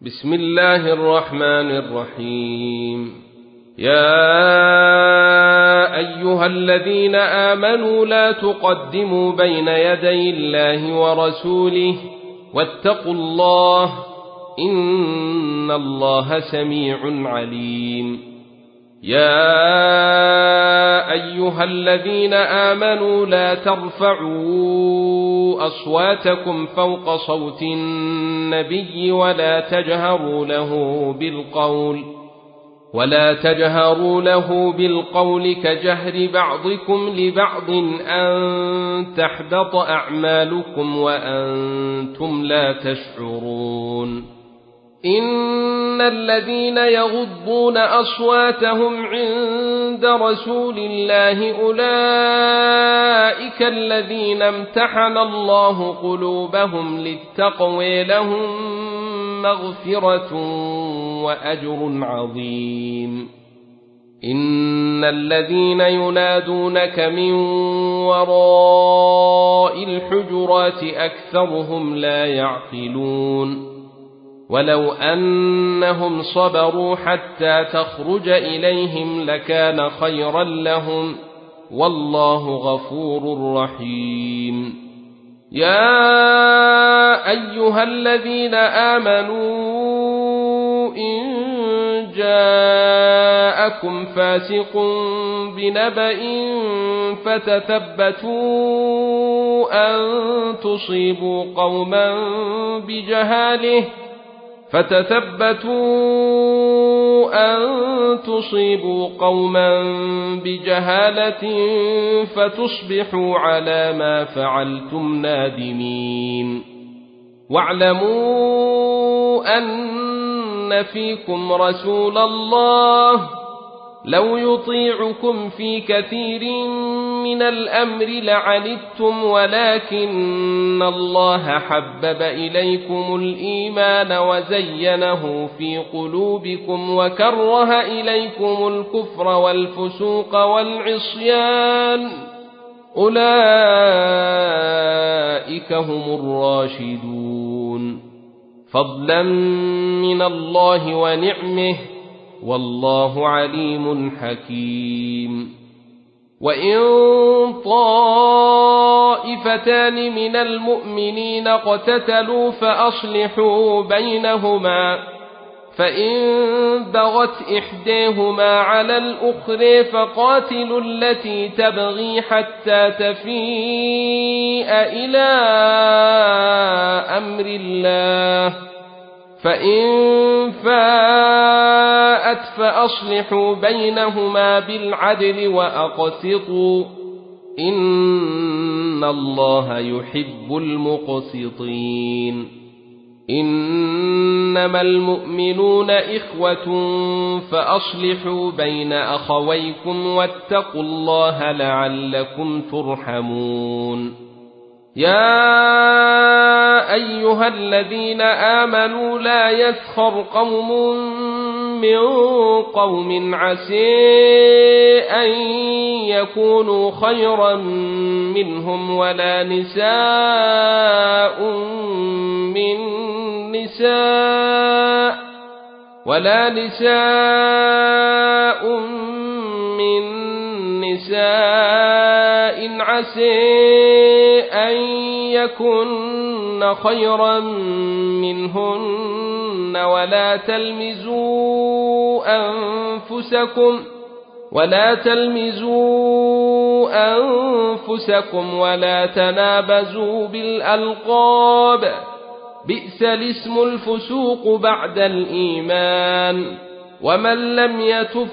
بسم الله الرحمن الرحيم. يا أيها الذين آمنوا لا تقدموا بين يدي الله ورسوله واتقوا الله إن الله سميع عليم. يا أيها الذين آمنوا لا ترفعوا أصواتكم فوق صوت النبي ولا تجهروا له بالقول كجهر بعضكم لبعض أن تحبط أعمالكم وأنتم لا تشعرون. إن الذين يغضون أصواتهم عند رسول الله أولئك الذين امتحن الله قلوبهم للتقوى لهم مغفرة وأجر عظيم. إن الذين ينادونك من وراء الحجرات أكثرهم لا يعقلون. ولو أنهم صبروا حتى تخرج إليهم لكان خيرا لهم والله غفور رحيم. يا أيها الذين آمنوا إن جاءكم فاسق بنبأ فتثبتوا أن تصيبوا قوما بجهالة فتصبحوا على ما فعلتم نادمين. واعلموا أن فيكم رسول الله لو يطيعكم في كثير من الأمر لعنتم ولكن الله حبب إليكم الإيمان وزينه في قلوبكم وكره إليكم الكفر والفسوق والعصيان أولئك هم الراشدون فضلا من الله ونعمه والله عليم حكيم. وإن طائفتان من المؤمنين اقتتلوا فأصلحوا بينهما فإن بغت إحداهما على الأخرى فقاتلوا التي تبغي حتى تفيء إلى أمر الله فإن فاءت فأصلحوا بينهما بالعدل وأقسطوا إن الله يحب المقسطين. إنما المؤمنون إخوة فأصلحوا بين أخويكم واتقوا الله لعلكم ترحمون. يا أيها الذين آمنوا لا يسخر قوم من قوم عسى أن يكونوا خيرا منهم ولا نساء من نساء عسى أن يكن خيرا منهن ولا تلمزوا أنفسكم ولا تنابزوا بالألقاب بئس الاسم الفسوق بعد الإيمان ومن لم يتب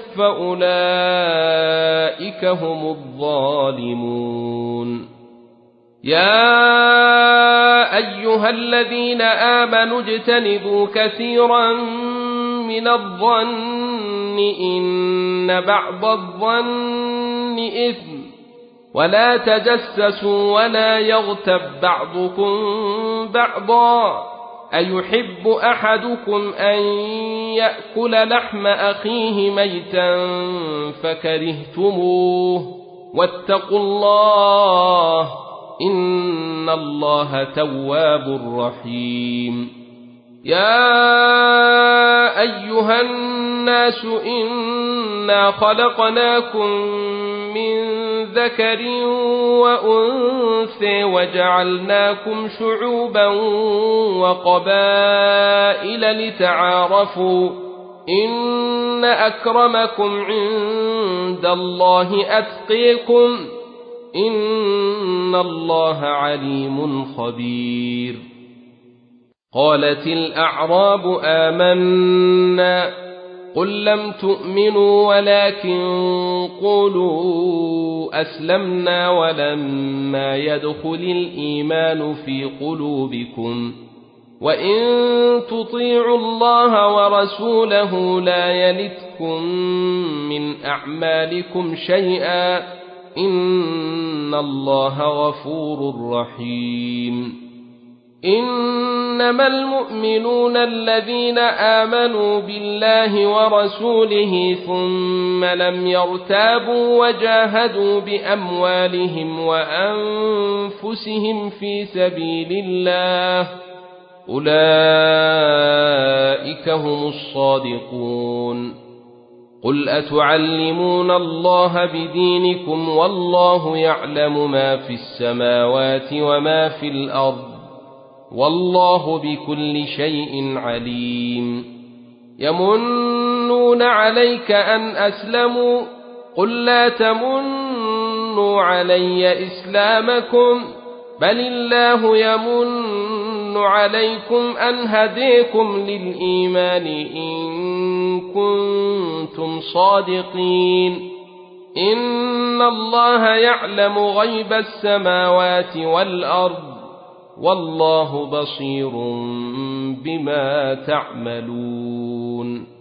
فأولئك هم الظالمون. يا أيها الذين آمنوا اجتنبوا كثيرا من الظن إن بعض الظن إثم ولا تجسسوا ولا يغتب بعضكم بعضا أيحب أحدكم أن يأكل لحم أخيه ميتا فكرهتموه واتقوا الله إن الله تواب رحيم. يا أيها الناس إنا خلقناكم من ذكر وأنثى وجعلناكم شعوبا وقبائل لتعارفوا إن أكرمكم عند الله أتقيكم إن الله عليم خبير. قالت الأعراب آمنا قل لم تؤمنوا ولكن قولوا أسلمنا ولما يدخل الإيمان في قلوبكم وإن تطيعوا الله ورسوله لا يلتكم من أعمالكم شيئا إن الله غفور رحيم. إنما المؤمنون الذين آمنوا بالله ورسوله ثم لم يرتابوا وجاهدوا بأموالهم وأنفسهم في سبيل الله أولئك هم الصادقون. قل أتعلمون الله بدينكم والله يعلم ما في السماوات وما في الأرض والله بكل شيء عليم. يمنون عليك أن أسلموا قل لا تمنوا علي إسلامكم بل الله يمن عليكم أن هديكم للإيمان إن كنتم صادقين. إن الله يعلم غيب السماوات والأرض والله بصير بما تعملون.